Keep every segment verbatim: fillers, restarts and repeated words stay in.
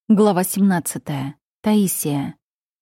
Глава семнадцатая. Таисия.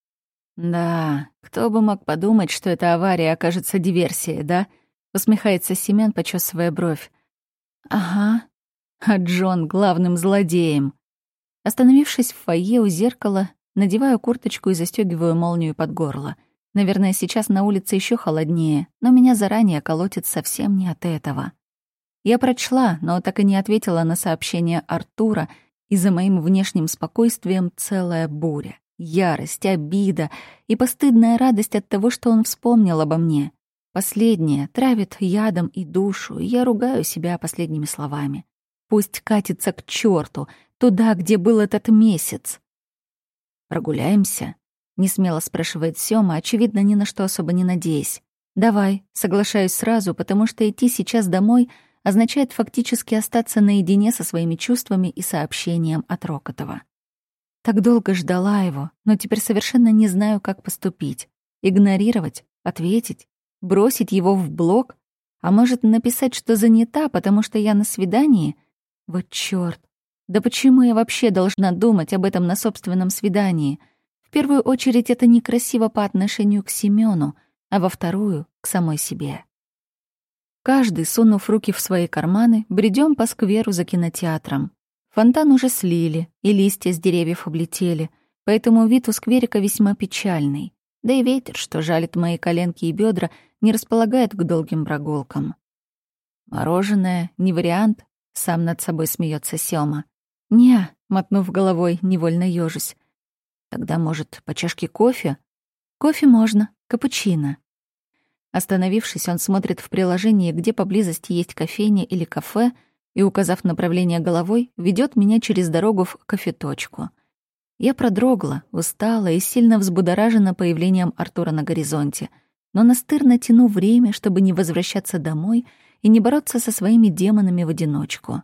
«Да, кто бы мог подумать, что эта авария окажется диверсией, да?» — усмехается Семён, почесывая бровь. «Ага. А Джон — главным злодеем». Остановившись в фойе у зеркала, надеваю курточку и застёгиваю молнию под горло. Наверное, сейчас на улице ещё холоднее, но меня заранее колотит совсем не от этого. Я прочла, но так и не ответила на сообщение Артура, и за моим внешним спокойствием целая буря, ярость, обида и постыдная радость от того, что он вспомнил обо мне. Последнее травит ядом и душу, и я ругаю себя последними словами. Пусть катится к чёрту, туда, где был этот месяц. «Прогуляемся?» — несмело спрашивает Сёма, очевидно, ни на что особо не надеясь. «Давай», — соглашаюсь сразу, потому что идти сейчас домой — означает фактически остаться наедине со своими чувствами и сообщением от Рокотова. Так долго ждала его, но теперь совершенно не знаю, как поступить. Игнорировать, ответить, бросить его в блок, а может написать, что занята, потому что я на свидании? Вот чёрт! Да почему я вообще должна думать об этом на собственном свидании? В первую очередь это некрасиво по отношению к Семёну, а во вторую — к самой себе. Каждый, сунув руки в свои карманы, бредём по скверу за кинотеатром. Фонтан уже слили, и листья с деревьев облетели, поэтому вид у скверика весьма печальный. Да и ветер, что жалит мои коленки и бедра, не располагает к долгим прогулкам. «Мороженое — не вариант», — сам над собой смеется Сёма. «Не», — мотнув головой, невольно ёжусь. «Тогда, может, по чашке кофе?» «Кофе можно, капучино». Остановившись, он смотрит в приложении, где поблизости есть кофейня или кафе, и, указав направление головой, ведет меня через дорогу в кофеточку. Я продрогла, устала и сильно взбудоражена появлением Артура на горизонте, но настырно тяну время, чтобы не возвращаться домой и не бороться со своими демонами в одиночку.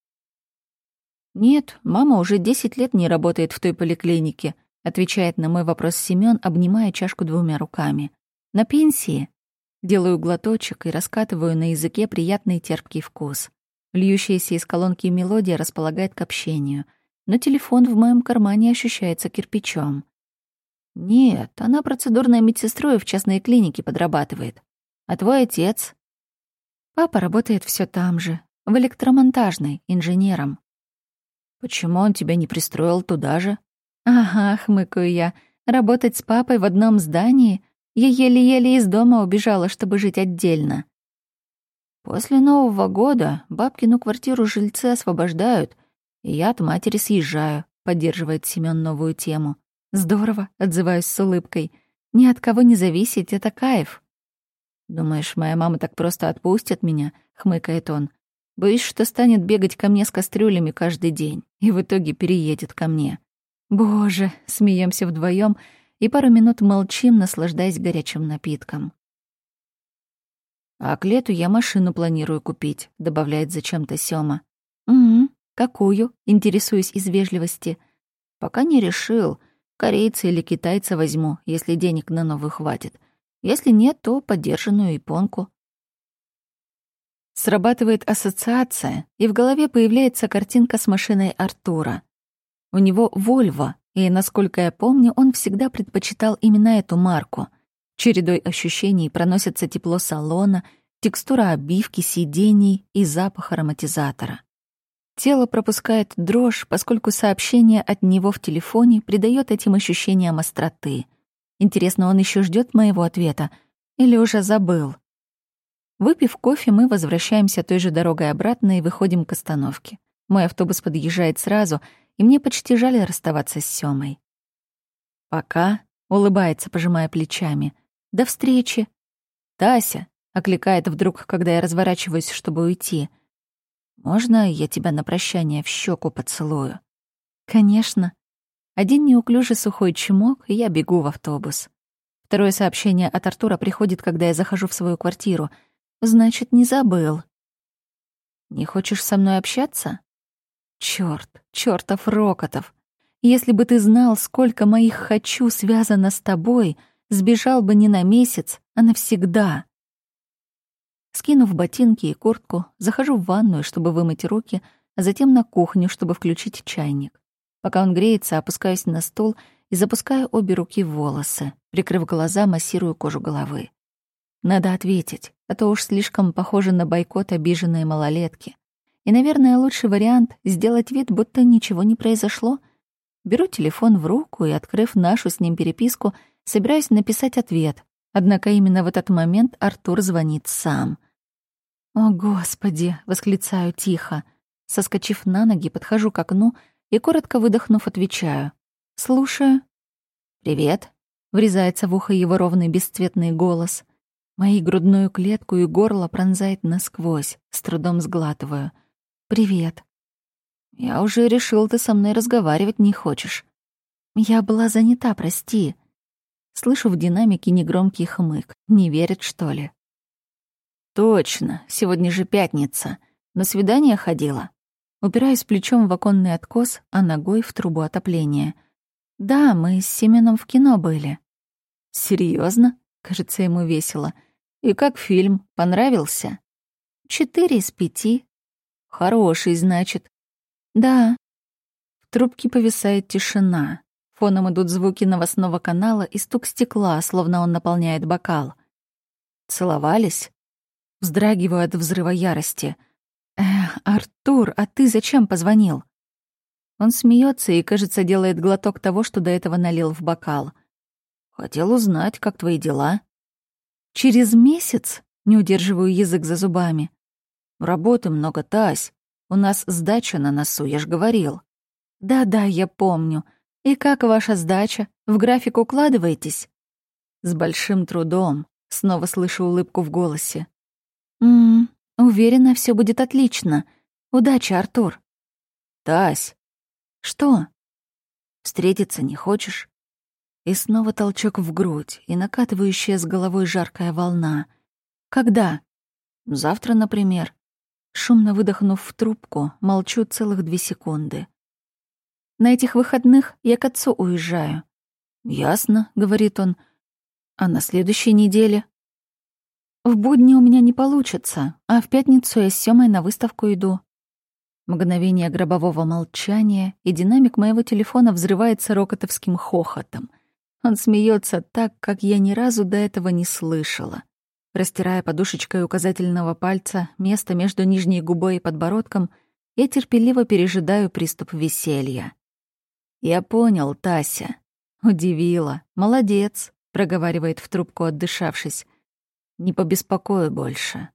«Нет, мама уже десять лет не работает в той поликлинике», отвечает на мой вопрос Семён, обнимая чашку двумя руками. «На пенсии». Делаю глоточек и раскатываю на языке приятный терпкий вкус. Льющаяся из колонки мелодия располагает к общению, но телефон в моем кармане ощущается кирпичом. «Нет, она процедурной медсестрой в частной клинике подрабатывает. А твой отец?» «Папа работает всё там же, в электромонтажной, инженером». «Почему он тебя не пристроил туда же?» «Ага», — хмыкаю я, — «работать с папой в одном здании? Я еле-еле из дома убежала, чтобы жить отдельно». «После Нового года бабкину квартиру жильцы освобождают, и я от матери съезжаю», — поддерживает Семён новую тему. «Здорово», — отзываюсь с улыбкой. «Ни от кого не зависеть — это кайф». «Думаешь, моя мама так просто отпустит меня?» — хмыкает он. «Боюсь, что станет бегать ко мне с кастрюлями каждый день и в итоге переедет ко мне». «Боже», — смеемся вдвоем и пару минут молчим, наслаждаясь горячим напитком. «А к лету я машину планирую купить», — добавляет зачем-то Сёма. «Угу. Какую?» — интересуюсь из вежливости. «Пока не решил. Корейца или китайца возьму, если денег на новую хватит. Если нет, то подержанную японку». Срабатывает ассоциация, и в голове появляется картинка с машиной Артура. У него «Вольво», и, насколько я помню, он всегда предпочитал именно эту марку. Чередой ощущений проносится тепло салона, текстура обивки, сидений и запах ароматизатора. Тело пропускает дрожь, поскольку сообщение от него в телефоне придает этим ощущениям остроты. Интересно, он еще ждет моего ответа или уже забыл? Выпив кофе, мы возвращаемся той же дорогой обратно и выходим к остановке. Мой автобус подъезжает сразу, и мне почти жаль расставаться с Сёмой. «Пока», — улыбается, пожимая плечами. «До встречи». «Тася», — окликает вдруг, когда я разворачиваюсь, чтобы уйти. «Можно я тебя на прощание в щеку поцелую?» «Конечно». Один неуклюжий сухой чмок, и я бегу в автобус. Второе сообщение от Артура приходит, когда я захожу в свою квартиру. «Значит, не забыл». «Не хочешь со мной общаться?» Чёрт, чёртов Рокотов. Если бы ты знал, сколько моих «хочу» связано с тобой, сбежал бы не на месяц, а навсегда. Скинув ботинки и куртку, захожу в ванную, чтобы вымыть руки, а затем на кухню, чтобы включить чайник. Пока он греется, опускаюсь на стул и запускаю обе руки в волосы, прикрыв глаза, массирую кожу головы. Надо ответить, а то уж слишком похоже на бойкот обиженной малолетки. И, наверное, лучший вариант — сделать вид, будто ничего не произошло. Беру телефон в руку и, открыв нашу с ним переписку, собираюсь написать ответ. Однако именно в этот момент Артур звонит сам. «О, Господи!» — восклицаю тихо. Соскочив на ноги, подхожу к окну и, коротко выдохнув, отвечаю. «Слушаю». «Привет», — врезается в ухо его ровный бесцветный голос. Мои грудную клетку и горло пронзает насквозь, с трудом сглатываю. «Привет». «Я уже решил, ты со мной разговаривать не хочешь». «Я была занята, прости». Слышу в динамике негромкий хмык. Не верит, что ли? «Точно, сегодня же пятница. На свидание ходила?» Упираюсь плечом в оконный откос, а ногой в трубу отопления. «Да, мы с Семеном в кино были». «Серьёзно?» — кажется, ему весело. «И как фильм? Понравился?» «Четыре из пяти». «Хороший, значит». «Да». В трубке повисает тишина. Фоном идут звуки новостного канала и стук стекла, словно он наполняет бокал. «Целовались?» Вздрагиваю от взрыва ярости. «Эх, Артур, а ты зачем позвонил?» Он смеется и, кажется, делает глоток того, что до этого налил в бокал. «Хотел узнать, как твои дела?» «Через месяц?» — не удерживаю язык за зубами. «Работы много, Тась. У нас сдача на носу, я ж говорил». «Да-да, я помню. И как ваша сдача? В график укладываетесь?» «С большим трудом», — снова слышу улыбку в голосе. «М-м, уверена, все будет отлично. Удачи, Артур». «Тась». «Что?» «Встретиться не хочешь?» И снова толчок в грудь, и накатывающая с головой жаркая волна. «Когда?» «Завтра, например». Шумно выдохнув в трубку, молчу целых две секунды. «На этих выходных я к отцу уезжаю». «Ясно», — говорит он. «А на следующей неделе?» «В будни у меня не получится, а в пятницу я с Сёмой на выставку иду». Мгновение гробового молчания, и динамик моего телефона взрывается рокотовским хохотом. Он смеется так, как я ни разу до этого не слышала. Растирая подушечкой указательного пальца место между нижней губой и подбородком, я терпеливо пережидаю приступ веселья. «Я понял, Тася». «Удивила. Молодец», — проговаривает в трубку, отдышавшись. «Не побеспокою больше».